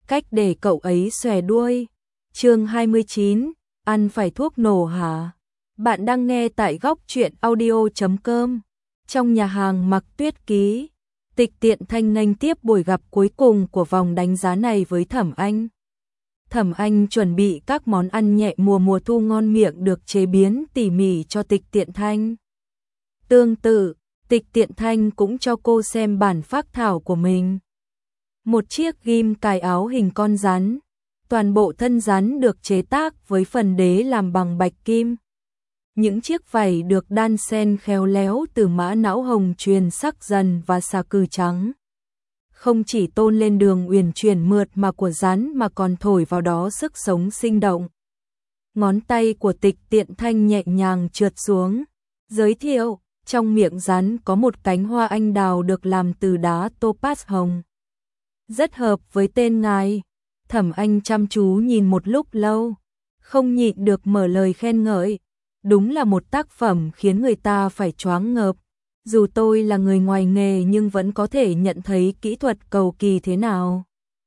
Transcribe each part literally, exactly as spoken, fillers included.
cách để cậu ấy xòe đuôi. Chương hai mươi chín, ăn phải thuốc nổ hả? Bạn đang nghe tại góc truyện audio chấm com. Trong nhà hàng Mặc Tuyết Ký, Tịch Tiện Thanh nghênh tiếp buổi gặp cuối cùng của vòng đánh giá này với Thẩm Anh. Thẩm Anh chuẩn bị các món ăn nhẹ mùa mùa thu ngon miệng được chế biến tỉ mỉ cho Tịch Tiện Thanh. Tương tự, Tịch Tiện Thanh cũng cho cô xem bản phác thảo của mình. Một chiếc ghim cài áo hình con rắn, toàn bộ thân rắn được chế tác với phần đế làm bằng bạch kim. Những chiếc vảy được đan xen khéo léo từ mã não hồng truyền sắc dần và xà cừ trắng. Không chỉ tôn lên đường uyển chuyển mượt mà của rắn mà còn thổi vào đó sức sống sinh động. Ngón tay của Tịch Tiện Thanh nhẹ nhàng trượt xuống, giới thiệu, trong miệng rắn có một cánh hoa anh đào được làm từ đá topaz hồng. Rất hợp với tên ngài. Thẩm Anh chăm chú nhìn một lúc lâu, không nhịn được mở lời khen ngợi. Đúng là một tác phẩm khiến người ta phải choáng ngợp. Dù tôi là người ngoài nghề nhưng vẫn có thể nhận thấy kỹ thuật cầu kỳ thế nào.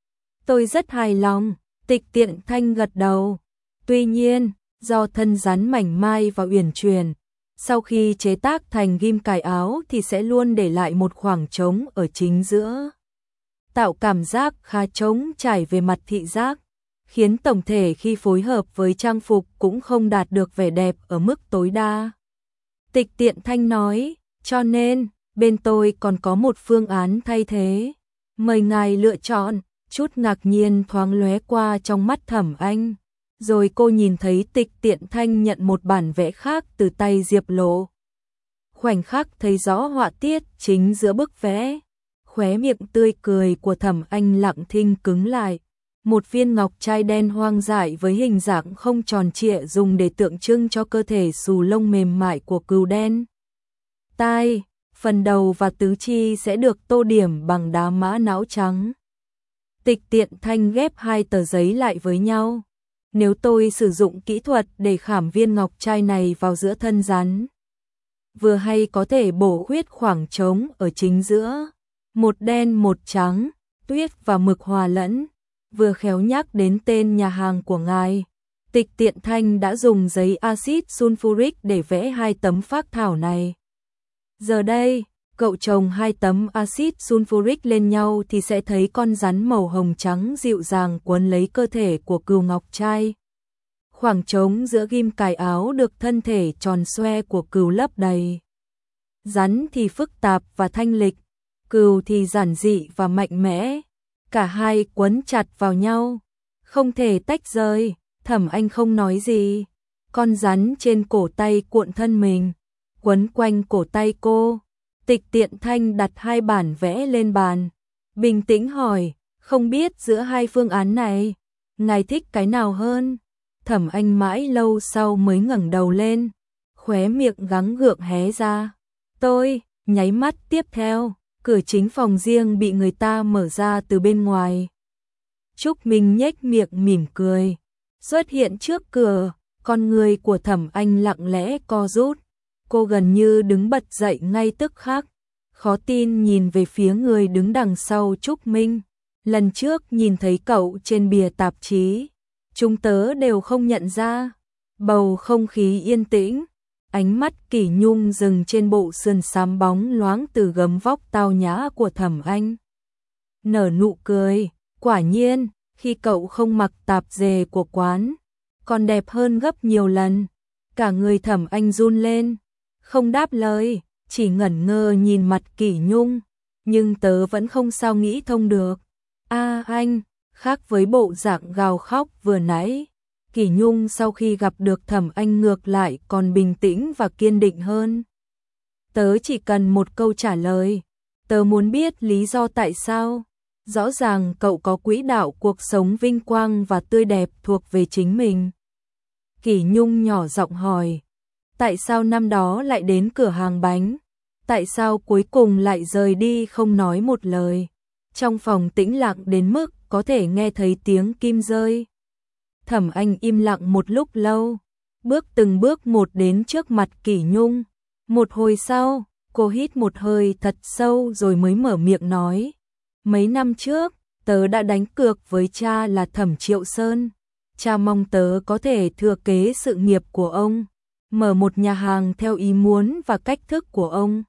Tôi rất hài lòng, Tịch Tiện Thanh gật đầu. Tuy nhiên, do thân rắn mảnh mai và uyển chuyển, sau khi chế tác thành ghim cài áo thì sẽ luôn để lại một khoảng trống ở chính giữa, tạo cảm giác khá trống trải về mặt thị giác, khiến tổng thể khi phối hợp với trang phục cũng không đạt được vẻ đẹp ở mức tối đa. Tịch Tiện Thanh nói, cho nên, bên tôi còn có một phương án thay thế. Mời ngài lựa chọn. Chút ngạc nhiên thoáng lóe qua trong mắt Thẩm Anh. Rồi cô nhìn thấy Tịch Tiện Thanh nhận một bản vẽ khác từ tay Diệp Lộ. Khoảnh khắc thấy rõ họa tiết chính giữa bức vẽ. Khóe miệng tươi cười của Thẩm Anh lặng thinh cứng lại. Một viên ngọc trai đen hoang dại với hình dạng không tròn trịa dùng để tượng trưng cho cơ thể xù lông mềm mại của cừu đen. Tai, phần đầu và tứ chi sẽ được tô điểm bằng đá mã não trắng. Tịch Tiện Thanh ghép hai tờ giấy lại với nhau. Nếu tôi sử dụng kỹ thuật để khảm viên ngọc trai này vào giữa thân rắn, vừa hay có thể bổ khuyết khoảng trống ở chính giữa. Một đen một trắng, tuyết và mực hòa lẫn. Vừa khéo nhắc đến tên nhà hàng của ngài, Tịch Tiện Thanh đã dùng giấy axit sulfuric để vẽ hai tấm phác thảo này. Giờ đây, cậu chồng hai tấm axit sulfuric lên nhau thì sẽ thấy con rắn màu hồng trắng dịu dàng quấn lấy cơ thể của cừu ngọc trai. Khoảng trống giữa ghim cài áo được thân thể tròn xoe của cừu lấp đầy. Rắn thì phức tạp và thanh lịch, cừu thì giản dị và mạnh mẽ. Cả hai quấn chặt vào nhau, không thể tách rời. Thẩm Anh không nói gì. Con rắn trên cổ tay cuộn thân mình, quấn quanh cổ tay cô. Tịch Tiện Thanh đặt hai bản vẽ lên bàn, bình tĩnh hỏi, không biết giữa hai phương án này, ngài thích cái nào hơn? Thẩm Anh mãi lâu sau mới ngẩng đầu lên, khóe miệng gắng gượng hé ra. Tôi, nháy mắt tiếp theo, cửa chính phòng riêng bị người ta mở ra từ bên ngoài. Trúc Minh nhếch miệng mỉm cười, xuất hiện trước cửa, con người của Thẩm Anh lặng lẽ co rút. Cô gần như đứng bật dậy ngay tức khắc, khó tin nhìn về phía người đứng đằng sau Trúc Minh. Lần trước nhìn thấy cậu trên bìa tạp chí, chúng tớ đều không nhận ra. Bầu không khí yên tĩnh, ánh mắt Kỷ Nhung dừng trên bộ sườn xám bóng loáng từ gấm vóc tao nhã của Thẩm Anh. Nở nụ cười, quả nhiên, khi cậu không mặc tạp dề của quán, còn đẹp hơn gấp nhiều lần. Cả người Thẩm Anh run lên, không đáp lời, chỉ ngẩn ngơ nhìn mặt Kỷ Nhung, nhưng tớ vẫn không sao nghĩ thông được. A à, anh, khác với bộ dạng gào khóc vừa nãy, Kỷ Nhung sau khi gặp được Thẩm Anh ngược lại còn bình tĩnh và kiên định hơn. Tớ chỉ cần một câu trả lời, tớ muốn biết lý do tại sao. Rõ ràng cậu có quỹ đạo cuộc sống vinh quang và tươi đẹp thuộc về chính mình. Kỷ Nhung nhỏ giọng hỏi, tại sao năm đó lại đến cửa hàng bánh? Tại sao cuối cùng lại rời đi không nói một lời? Trong phòng tĩnh lặng đến mức có thể nghe thấy tiếng kim rơi. Thẩm Anh im lặng một lúc lâu, bước từng bước một đến trước mặt Kỷ Nhung. Một hồi sau, cô hít một hơi thật sâu rồi mới mở miệng nói. Mấy năm trước, tớ đã đánh cược với cha là Thẩm Triệu Sơn. Cha mong tớ có thể thừa kế sự nghiệp của ông, mở một nhà hàng theo ý muốn và cách thức của ông.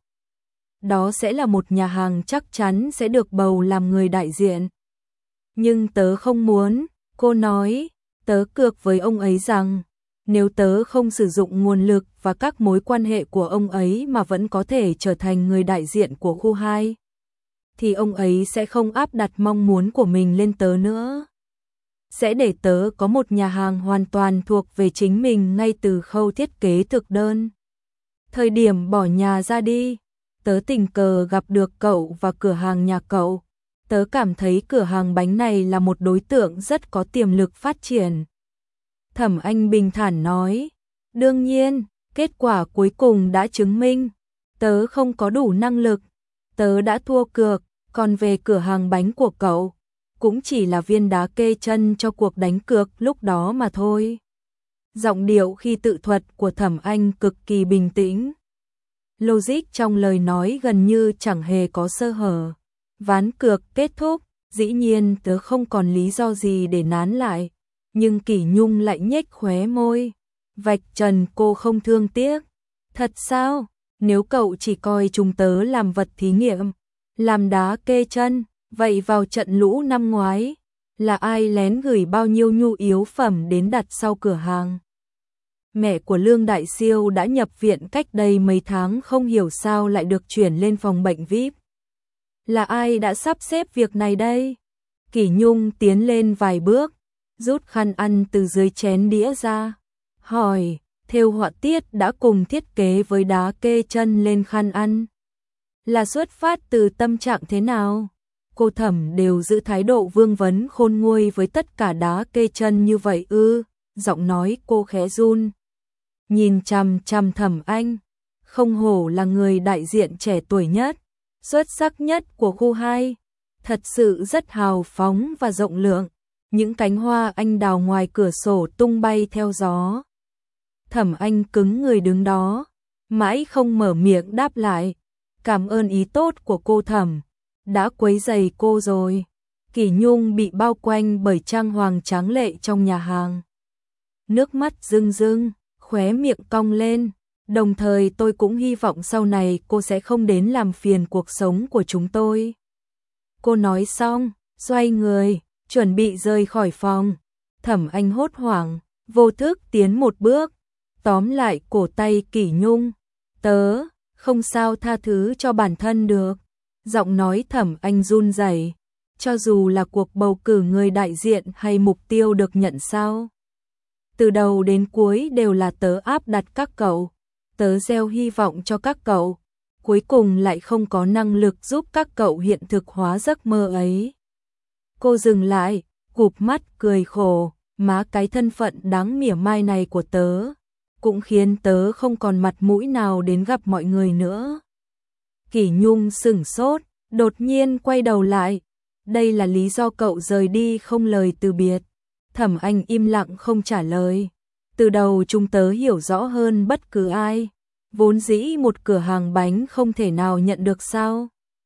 Đó sẽ là một nhà hàng chắc chắn sẽ được bầu làm người đại diện. Nhưng tớ không muốn, cô nói, tớ cược với ông ấy rằng, nếu tớ không sử dụng nguồn lực và các mối quan hệ của ông ấy mà vẫn có thể trở thành người đại diện của khu hai, thì ông ấy sẽ không áp đặt mong muốn của mình lên tớ nữa. Sẽ để tớ có một nhà hàng hoàn toàn thuộc về chính mình ngay từ khâu thiết kế thực đơn. Thời điểm bỏ nhà ra đi, tớ tình cờ gặp được cậu và cửa hàng nhà cậu. Tớ cảm thấy cửa hàng bánh này là một đối tượng rất có tiềm lực phát triển. Thẩm Anh bình thản nói, đương nhiên, kết quả cuối cùng đã chứng minh, tớ không có đủ năng lực, tớ đã thua cược, còn về cửa hàng bánh của cậu, cũng chỉ là viên đá kê chân cho cuộc đánh cược lúc đó mà thôi. Giọng điệu khi tự thuật của Thẩm Anh cực kỳ bình tĩnh. Logic trong lời nói gần như chẳng hề có sơ hở. Ván cược kết thúc, dĩ nhiên tớ không còn lý do gì để nán lại. Nhưng Kỷ Nhung lại nhếch khóe môi. Vạch trần cô không thương tiếc. Thật sao? Nếu cậu chỉ coi chúng tớ làm vật thí nghiệm, làm đá kê chân, vậy vào trận lũ năm ngoái, là ai lén gửi bao nhiêu nhu yếu phẩm đến đặt sau cửa hàng? Mẹ của Lương Đại Siêu đã nhập viện cách đây mấy tháng, không hiểu sao lại được chuyển lên phòng bệnh vi ai pi. Là ai đã sắp xếp việc này đây? Kỷ Nhung tiến lên vài bước, rút khăn ăn từ dưới chén đĩa ra, hỏi, thêu họa tiết đã cùng thiết kế với đá kê chân lên khăn ăn. Là xuất phát từ tâm trạng thế nào? Cô Thẩm đều giữ thái độ vương vấn khôn nguôi với tất cả đá kê chân như vậy ư? Giọng nói cô khẽ run. Nhìn chằm chằm Thẩm Anh, không hổ là người đại diện trẻ tuổi nhất, xuất sắc nhất của khu hai, thật sự rất hào phóng và rộng lượng. Những cánh hoa anh đào ngoài cửa sổ tung bay theo gió. Thẩm Anh cứng người đứng đó, mãi không mở miệng đáp lại. Cảm ơn ý tốt của cô Thẩm, đã quấy rầy cô rồi. Kỷ Nhung bị bao quanh bởi trang hoàng tráng lệ trong nhà hàng. Nước mắt rưng rưng, khóe miệng cong lên. Đồng thời tôi cũng hy vọng sau này cô sẽ không đến làm phiền cuộc sống của chúng tôi. Cô nói xong, xoay người, chuẩn bị rời khỏi phòng. Thẩm Anh hốt hoảng, vô thức tiến một bước, tóm lại cổ tay Kỷ Nhung. Tớ, không sao tha thứ cho bản thân được. Giọng nói Thẩm Anh run rẩy. Cho dù là cuộc bầu cử người đại diện hay mục tiêu được nhận sao? Từ đầu đến cuối đều là tớ áp đặt các cậu. Tớ gieo hy vọng cho các cậu. Cuối cùng lại không có năng lực giúp các cậu hiện thực hóa giấc mơ ấy. Cô dừng lại, cụp mắt cười khổ. Má cái thân phận đáng mỉa mai này của tớ cũng khiến tớ không còn mặt mũi nào đến gặp mọi người nữa. Kỷ Nhung sửng sốt, đột nhiên quay đầu lại. Đây là lý do cậu rời đi không lời từ biệt. Thẩm Anh im lặng không trả lời. Từ đầu chúng tớ hiểu rõ hơn bất cứ ai. Vốn dĩ một cửa hàng bánh không thể nào nhận được sao?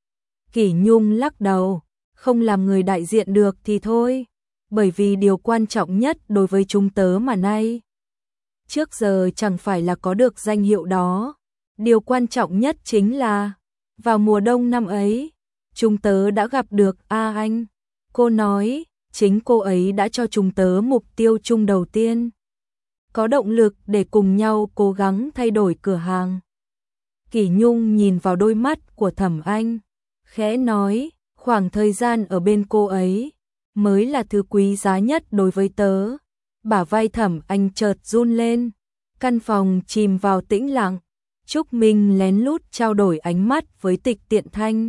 Kỷ Nhung lắc đầu, không làm người đại diện được thì thôi. Bởi vì điều quan trọng nhất đối với chúng tớ mà nay, trước giờ chẳng phải là có được danh hiệu đó. Điều quan trọng nhất chính là, vào mùa đông năm ấy, chúng tớ đã gặp được A Anh. Cô nói, chính cô ấy đã cho chúng tớ mục tiêu chung đầu tiên. Có động lực để cùng nhau cố gắng thay đổi cửa hàng. Kỷ Nhung nhìn vào đôi mắt của Thẩm Anh, khẽ nói, khoảng thời gian ở bên cô ấy mới là thứ quý giá nhất đối với tớ. Bả vai Thẩm Anh chợt run lên. Căn phòng chìm vào tĩnh lặng. Trúc Minh lén lút trao đổi ánh mắt với Tịch Tiện Thanh.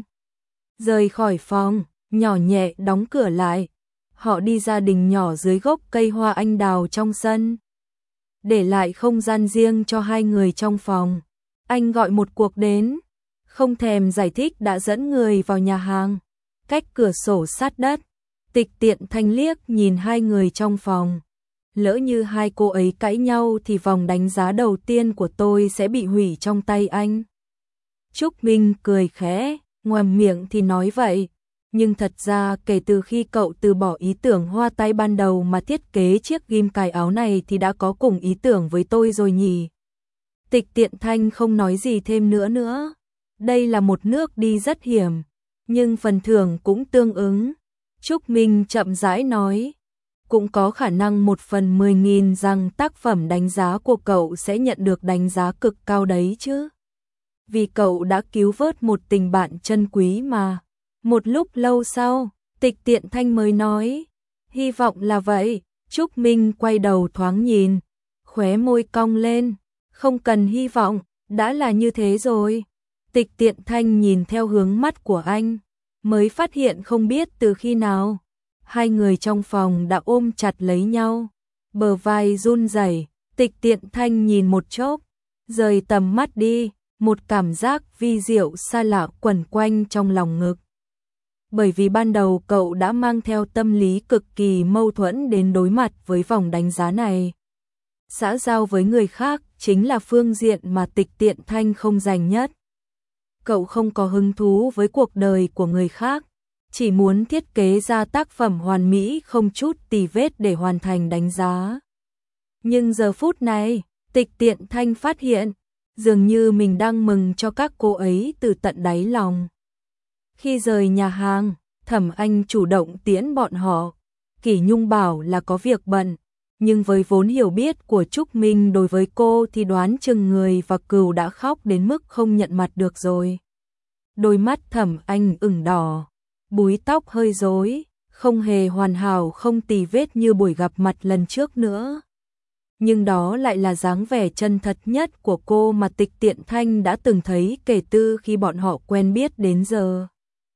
Rời khỏi phòng, nhỏ nhẹ đóng cửa lại. Họ đi ra đình nhỏ dưới gốc cây hoa anh đào trong sân, để lại không gian riêng cho hai người trong phòng. Anh gọi một cuộc đến, không thèm giải thích đã dẫn người vào nhà hàng, cách cửa sổ sát đất. Tịch Tiện Thanh liếc nhìn hai người trong phòng. Lỡ như hai cô ấy cãi nhau thì vòng đánh giá đầu tiên của tôi sẽ bị hủy trong tay anh. Trúc Minh cười khẽ, ngoàm miệng thì nói vậy, Nhưng thật ra kể từ khi cậu từ bỏ ý tưởng hoa tay ban đầu mà thiết kế chiếc ghim cài áo này thì đã có cùng ý tưởng với tôi rồi nhỉ. Tịch Tiện Thanh không nói gì thêm nữa nữa. Đây là một nước đi rất hiểm, nhưng phần thưởng cũng tương ứng. Trúc Minh chậm rãi nói, cũng có khả năng một phần mười nghìn rằng tác phẩm đánh giá của cậu sẽ nhận được đánh giá cực cao đấy chứ. Vì cậu đã cứu vớt một tình bạn chân quý mà. Một lúc lâu sau, Tịch Tiện Thanh mới nói, hy vọng là vậy. Trúc Minh quay đầu thoáng nhìn, khóe môi cong lên, không cần hy vọng, đã là như thế rồi. Tịch Tiện Thanh nhìn theo hướng mắt của anh, mới phát hiện không biết từ khi nào, hai người trong phòng đã ôm chặt lấy nhau, bờ vai run rẩy. Tịch Tiện Thanh nhìn một chốc, rời tầm mắt đi, một cảm giác vi diệu xa lạ quẩn quanh trong lòng ngực. Bởi vì ban đầu cậu đã mang theo tâm lý cực kỳ mâu thuẫn đến đối mặt với vòng đánh giá này. Xã giao với người khác chính là phương diện mà Tịch Tiện Thanh không dành nhất. Cậu không có hứng thú với cuộc đời của người khác, chỉ muốn thiết kế ra tác phẩm hoàn mỹ không chút tì vết để hoàn thành đánh giá. Nhưng giờ phút này, Tịch Tiện Thanh phát hiện, dường như mình đang mừng cho các cô ấy từ tận đáy lòng. Khi rời nhà hàng, Thẩm Anh chủ động tiễn bọn họ. Kỷ Nhung bảo là có việc bận, nhưng với vốn hiểu biết của Trúc Minh đối với cô thì đoán chừng người và Cừu đã khóc đến mức không nhận mặt được rồi. Đôi mắt Thẩm Anh ửng đỏ, búi tóc hơi rối, không hề hoàn hảo không tì vết như buổi gặp mặt lần trước nữa. Nhưng đó lại là dáng vẻ chân thật nhất của cô mà Tịch Tiện Thanh đã từng thấy kể từ khi bọn họ quen biết đến giờ.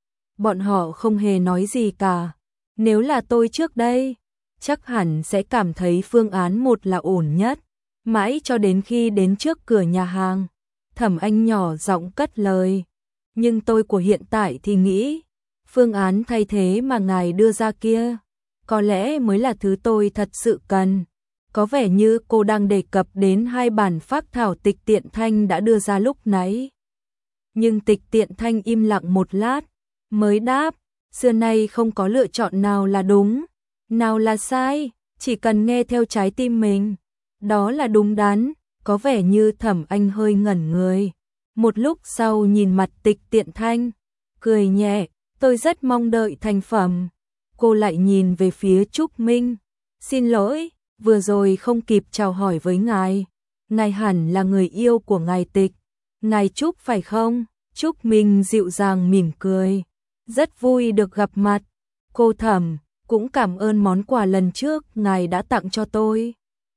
Bọn họ không hề nói gì cả. Nếu là tôi trước đây, chắc hẳn sẽ cảm thấy phương án một là ổn nhất. Mãi cho đến khi đến trước cửa nhà hàng, Thẩm Anh nhỏ giọng cất lời. Nhưng tôi của hiện tại thì nghĩ, phương án thay thế mà ngài đưa ra kia, có lẽ mới là thứ tôi thật sự cần. Có vẻ như cô đang đề cập đến hai bản phác thảo Tịch Tiện Thanh đã đưa ra lúc nãy. Nhưng Tịch Tiện Thanh im lặng một lát, mới đáp, xưa nay không có lựa chọn nào là đúng, nào là sai, chỉ cần nghe theo trái tim mình, đó là đúng đắn. Có vẻ như Thẩm Anh hơi ngẩn người, một lúc sau nhìn mặt Tịch Tiện Thanh, cười nhẹ, tôi rất mong đợi thành phẩm. Cô lại nhìn về phía Trúc Minh, xin lỗi, vừa rồi không kịp chào hỏi với ngài, ngài hẳn là người yêu của ngài Tịch, ngài Trúc phải không? Trúc Minh dịu dàng mỉm cười, rất vui được gặp mặt. Cô Thẩm, cũng cảm ơn món quà lần trước ngài đã tặng cho tôi.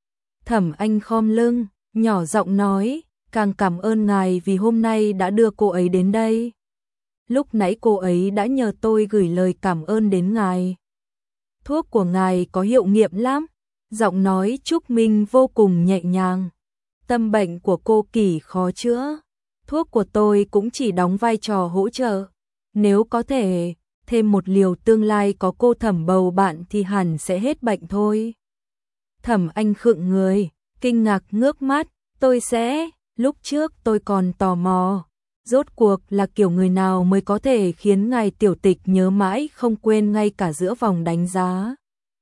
Thẩm Anh khom lưng, nhỏ giọng nói, càng cảm ơn ngài vì hôm nay đã đưa cô ấy đến đây. Lúc nãy cô ấy đã nhờ tôi gửi lời cảm ơn đến ngài. Thuốc của ngài có hiệu nghiệm lắm. Giọng nói Trúc Minh vô cùng nhẹ nhàng. Tâm bệnh của cô Kỷ khó chữa, thuốc của tôi cũng chỉ đóng vai trò hỗ trợ. Nếu có thể thêm một liều tương lai có cô Thẩm bầu bạn thì hẳn sẽ hết bệnh thôi. Thẩm Anh khựng người, kinh ngạc ngước mắt, tôi sẽ, lúc trước tôi còn tò mò, rốt cuộc là kiểu người nào mới có thể khiến ngài Tiểu Tịch nhớ mãi không quên ngay cả giữa vòng đánh giá.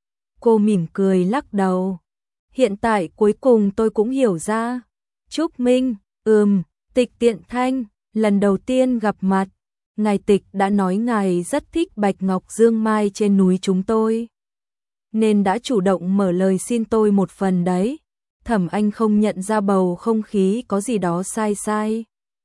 Cô mỉm cười lắc đầu. Hiện tại cuối cùng tôi cũng hiểu ra. Trúc Minh, ừm, Tịch Tiện Thanh, lần đầu tiên gặp mặt, ngài Tịch đã nói ngài rất thích bạch ngọc dương mai trên núi chúng tôi, nên đã chủ động mở lời xin tôi một phần đấy. Thẩm Anh không nhận ra bầu không khí có gì đó sai sai.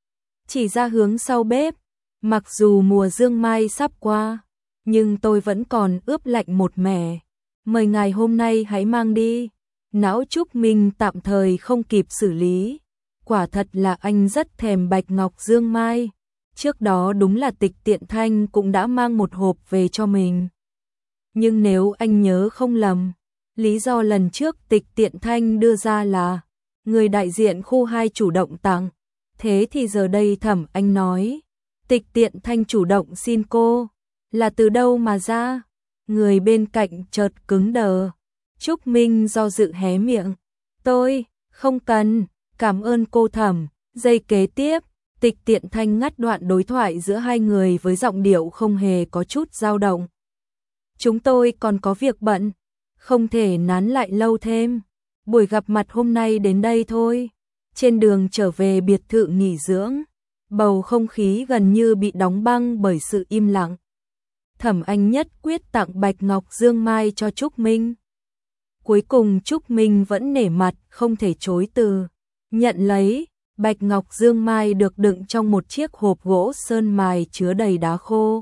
Chỉ ra hướng sau bếp, mặc dù mùa dương mai sắp qua, nhưng tôi vẫn còn ướp lạnh một mẻ. Mời ngài hôm nay hãy mang đi. Não Trúc Minh tạm thời không kịp xử lý. Quả thật là anh rất thèm bạch ngọc dương mai. Trước đó đúng là Tịch Tiện Thanh cũng đã mang một hộp về cho mình. Nhưng nếu anh nhớ không lầm, lý do lần trước Tịch Tiện Thanh đưa ra là người đại diện khu hai chủ động tặng. Thế thì giờ đây Thẩm Anh nói, Tịch Tiện Thanh chủ động xin cô, là từ đâu mà ra? Người bên cạnh chợt cứng đờ. Trúc Minh do dự hé miệng. Tôi, không cần, cảm ơn cô Thẩm. Giây kế tiếp, Tịch Tiện Thanh ngắt đoạn đối thoại giữa hai người với giọng điệu không hề có chút dao động. Chúng tôi còn có việc bận, không thể nán lại lâu thêm. Buổi gặp mặt hôm nay đến đây thôi. Trên đường trở về biệt thự nghỉ dưỡng, bầu không khí gần như bị đóng băng bởi sự im lặng. Thẩm Anh nhất quyết tặng Bạch Ngọc Dương Mai cho Trúc Minh. Cuối cùng Trúc Minh vẫn nể mặt không thể chối từ. Nhận lấy, Bạch Ngọc Dương Mai được đựng trong một chiếc hộp gỗ sơn mài chứa đầy đá khô.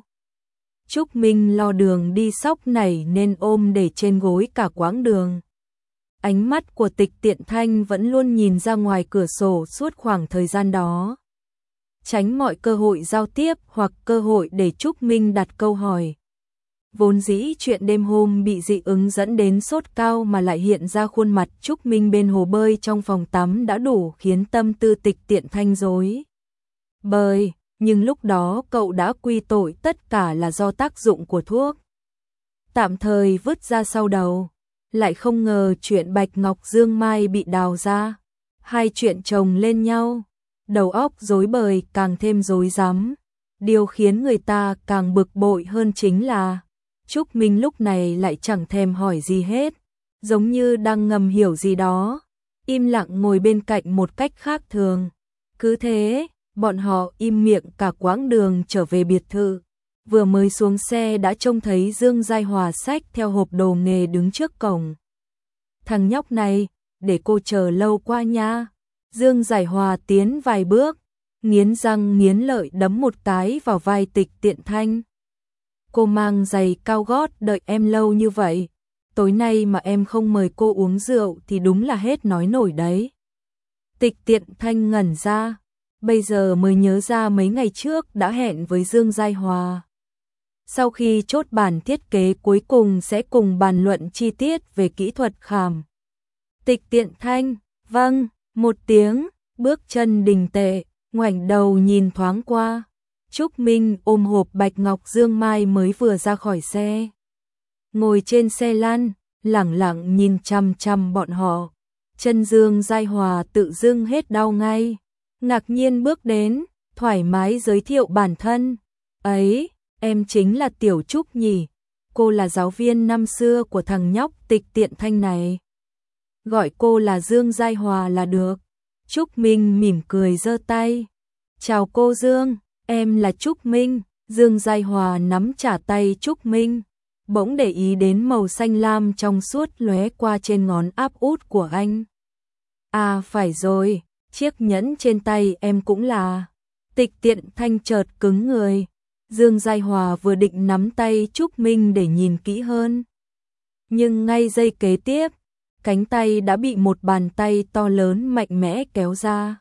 Trúc Minh lo đường đi sóc nảy nên ôm để trên gối cả quãng đường. Ánh mắt của Tịch Tiện Thanh vẫn luôn nhìn ra ngoài cửa sổ suốt khoảng thời gian đó. Tránh mọi cơ hội giao tiếp hoặc cơ hội để Trúc Minh đặt câu hỏi. Vốn dĩ chuyện đêm hôm bị dị ứng dẫn đến sốt cao mà lại hiện ra khuôn mặt Trúc Minh bên hồ bơi trong phòng tắm đã đủ khiến tâm tư Tịch Tiện Thanh rối bời, nhưng lúc đó cậu đã quy tội tất cả là do tác dụng của thuốc. Tạm thời vứt ra sau đầu, lại không ngờ chuyện Bạch Ngọc Dương Mai bị đào ra. Hai chuyện chồng lên nhau, đầu óc rối bời càng thêm rối rắm. Điều khiến người ta càng bực bội hơn chính là Trúc Minh lúc này lại chẳng thèm hỏi gì hết, giống như đang ngầm hiểu gì đó, im lặng ngồi bên cạnh một cách khác thường. Cứ thế, bọn họ im miệng cả quãng đường trở về biệt thự. Vừa mới xuống xe đã trông thấy Dương Giai Hòa xách theo hộp đồ nghề đứng trước cổng. Thằng nhóc này, để cô chờ lâu quá nha. Dương Giai Hòa tiến vài bước, nghiến răng nghiến lợi đấm một cái vào vai Tịch Tiện Thanh. Cô mang giày cao gót đợi em lâu như vậy, tối nay mà em không mời cô uống rượu thì đúng là hết nói nổi đấy. Tịch Tiện Thanh ngẩn ra, bây giờ mới nhớ ra mấy ngày trước đã hẹn với Dương Giai Hòa. Sau khi chốt bản thiết kế cuối cùng sẽ cùng bàn luận chi tiết về kỹ thuật khảm. Tịch Tiện Thanh, vâng, một tiếng, bước chân đình tệ, ngoảnh đầu nhìn thoáng qua. Trúc Minh ôm hộp Bạch Ngọc Dương Mai mới vừa ra khỏi xe. Ngồi trên xe lăn, lẳng lặng nhìn chằm chằm bọn họ. Chân Dương Giai Hòa tự dưng hết đau ngay. Ngạc nhiên bước đến, thoải mái giới thiệu bản thân. Ấy, em chính là Tiểu Trúc nhỉ? Cô là giáo viên năm xưa của thằng nhóc Tịch Tiện Thanh này. Gọi cô là Dương Giai Hòa là được. Trúc Minh mỉm cười giơ tay. Chào cô Dương, em là Trúc Minh. Dương Giai Hòa nắm chặt tay Trúc Minh, bỗng để ý đến màu xanh lam trong suốt lóe qua trên ngón áp út của anh. À phải rồi, chiếc nhẫn trên tay em cũng là. Tịch Tiện Thanh chợt cứng người. Dương Giai Hòa vừa định nắm tay Trúc Minh để nhìn kỹ hơn, nhưng ngay giây kế tiếp, cánh tay đã bị một bàn tay to lớn mạnh mẽ kéo ra.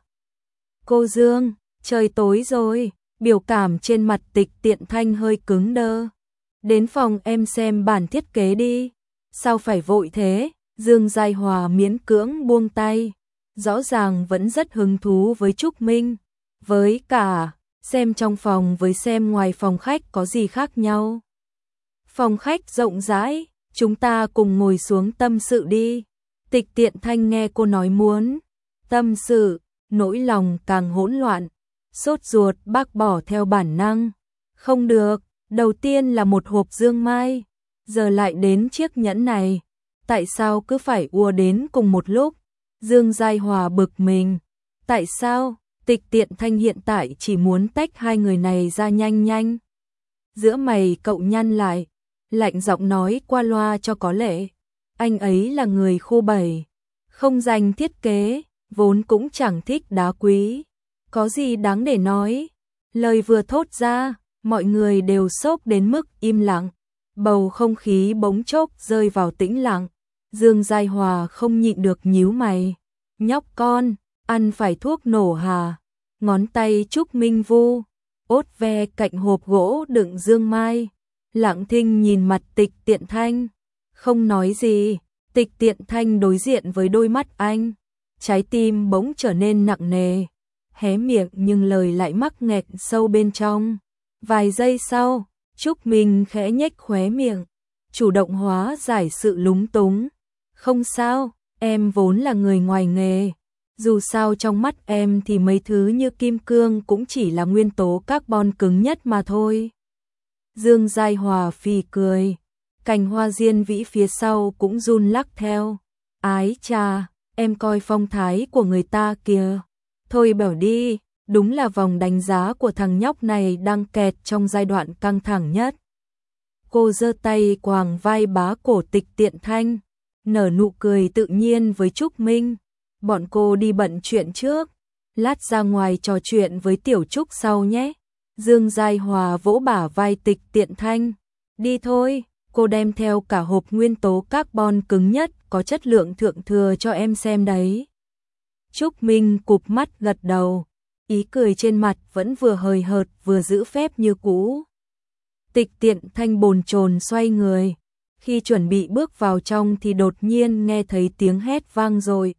Cô Dương, trời tối rồi. Biểu cảm trên mặt Tịch Tiện Thanh hơi cứng đơ. Đến phòng em xem bản thiết kế đi. Sao phải vội thế? Dương Giai Hòa miễn cưỡng buông tay. Rõ ràng vẫn rất hứng thú với Trúc Minh. Với cả, xem trong phòng với xem ngoài phòng khách có gì khác nhau. Phòng khách rộng rãi, chúng ta cùng ngồi xuống tâm sự đi. Tịch Tiện Thanh nghe cô nói muốn tâm sự, nỗi lòng càng hỗn loạn. Sốt ruột bác bỏ theo bản năng. Không được, đầu tiên là một hộp Dương Mai, giờ lại đến chiếc nhẫn này. Tại sao cứ phải ùa đến cùng một lúc? Dương Giai Hòa bực mình. Tại sao? Tịch Tiện Thanh hiện tại chỉ muốn tách hai người này ra nhanh nhanh. Giữa mày cậu nhăn lại, lạnh giọng nói qua loa cho có lệ. Anh ấy là người khu bảy, không dành thiết kế, vốn cũng chẳng thích đá quý. Có gì đáng để nói? Lời vừa thốt ra, mọi người đều sốc đến mức im lặng. Bầu không khí bỗng chốc rơi vào tĩnh lặng. Dương Giai Hòa không nhịn được nhíu mày. Nhóc con, ăn phải thuốc nổ hả? Ngón tay Trúc Minh vu, ốt ve cạnh hộp gỗ đựng Dương Mai. Lặng thinh nhìn mặt Tịch Tiện Thanh. Không nói gì, Tịch Tiện Thanh đối diện với đôi mắt anh. Trái tim bỗng trở nên nặng nề. Hé miệng nhưng lời lại mắc nghẹn sâu bên trong. Vài giây sau, Trúc Minh khẽ nhếch khóe miệng, chủ động hóa giải sự lúng túng. Không sao, em vốn là người ngoài nghề. Dù sao trong mắt em thì mấy thứ như kim cương cũng chỉ là nguyên tố carbon cứng nhất mà thôi. Dương Giai Hòa phì cười, cành hoa diên vĩ phía sau cũng run lắc theo. Ái chà, em coi phong thái của người ta kìa. Thôi bảo đi, đúng là vòng đánh giá của thằng nhóc này đang kẹt trong giai đoạn căng thẳng nhất. Cô giơ tay quàng vai bá cổ Tịch Tiện Thanh, nở nụ cười tự nhiên với Trúc Minh. Bọn cô đi bận chuyện trước, lát ra ngoài trò chuyện với Tiểu Trúc sau nhé. Dương Giai Hòa vỗ bả vai Tịch Tiện Thanh. Đi thôi, cô đem theo cả hộp nguyên tố carbon cứng nhất có chất lượng thượng thừa cho em xem đấy. Trúc Minh cụp mắt gật đầu, ý cười trên mặt vẫn vừa hời hợt vừa giữ phép như cũ. Tịch Tiện Thanh bồn chồn xoay người, khi chuẩn bị bước vào trong thì đột nhiên nghe thấy tiếng hét vang rồi.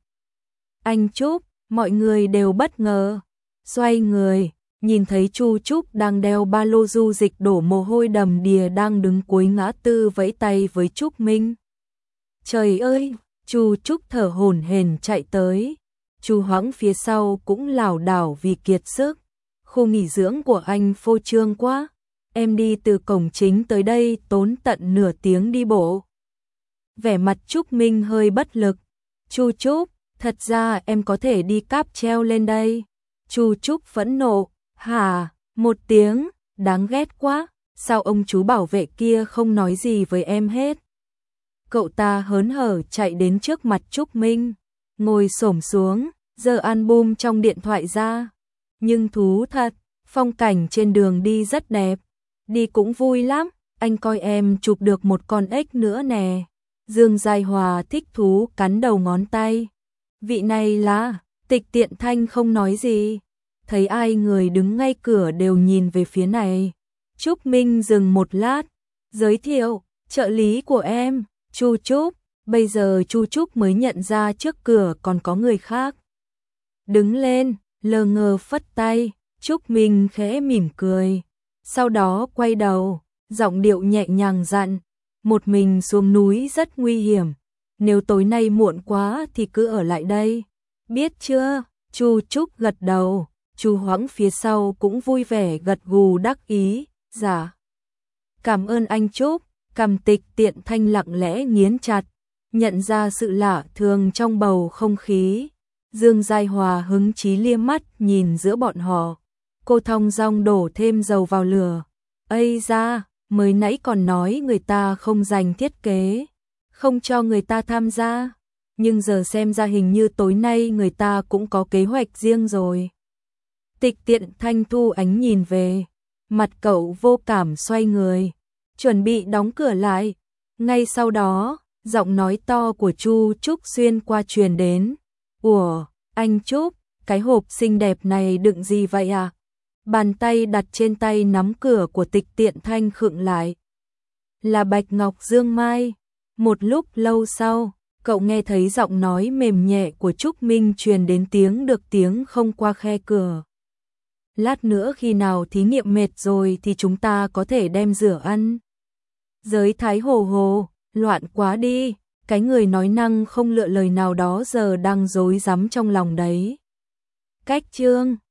Anh Trúc, mọi người đều bất ngờ, xoay người, nhìn thấy Chu Trúc đang đeo ba lô du dịch đổ mồ hôi đầm đìa đang đứng cuối ngã tư vẫy tay với Trúc Minh. Trời ơi, Chu Trúc thở hổn hển chạy tới, Chu Hoãng phía sau cũng lảo đảo vì kiệt sức. Khu nghỉ dưỡng của anh phô trương quá, em đi từ cổng chính tới đây tốn tận nửa tiếng đi bộ. Vẻ mặt Trúc Minh hơi bất lực. Chu Trúc, thật ra em có thể đi cáp treo lên đây. Chu Trúc phẫn nộ, hả, một tiếng, đáng ghét quá, sao ông chú bảo vệ kia không nói gì với em hết. Cậu ta hớn hở chạy đến trước mặt Trúc Minh, ngồi xổm xuống, giơ album trong điện thoại ra. Nhưng thú thật, phong cảnh trên đường đi rất đẹp, đi cũng vui lắm, anh coi em chụp được một con ếch nữa nè. Dương Giai Hòa thích thú cắn đầu ngón tay. Vị này là, Tịch Tiện Thanh không nói gì, thấy ai người đứng ngay cửa đều nhìn về phía này. Trúc Minh dừng một lát, giới thiệu, trợ lý của em, Chu Trúc. Bây giờ Chu Trúc mới nhận ra trước cửa còn có người khác. Đứng lên, lờ ngờ phất tay, Trúc Minh khẽ mỉm cười. Sau đó quay đầu, giọng điệu nhẹ nhàng dặn, một mình xuống núi rất nguy hiểm, nếu tối nay muộn quá thì cứ ở lại đây. Biết chưa? Chu Trúc gật đầu, Chu Hoãng phía sau cũng vui vẻ gật gù đắc ý. Dạ. Cảm ơn anh Trúc. Cằm Tịch Tiện Thanh lặng lẽ nghiến chặt, nhận ra sự lạ thường trong bầu không khí. Dương Giai Hòa hứng chí liếc mắt nhìn giữa bọn họ. Cô thong dong đổ thêm dầu vào lửa. Ây da, mới nãy còn nói người ta không dành thiết kế, không cho người ta tham gia, nhưng giờ xem ra hình như tối nay người ta cũng có kế hoạch riêng rồi. Tịch Tiện Thanh thu ánh nhìn về, mặt cậu vô cảm xoay người, chuẩn bị đóng cửa lại. Ngay sau đó, giọng nói to của Chu Trúc xuyên qua truyền đến. Ủa, anh Trúc, cái hộp xinh đẹp này đựng gì vậy à? Bàn tay đặt trên tay nắm cửa của Tịch Tiện Thanh khựng lại. Là bạch ngọc dương mai. Một lúc lâu sau, cậu nghe thấy giọng nói mềm nhẹ của Trúc Minh truyền đến tiếng được tiếng không qua khe cửa. Lát nữa khi nào thí nghiệm mệt rồi thì chúng ta có thể đem rửa ăn. Giới Thái Hồ Hồ, loạn quá đi, cái người nói năng không lựa lời nào đó giờ đang rối rắm trong lòng đấy. Cách chương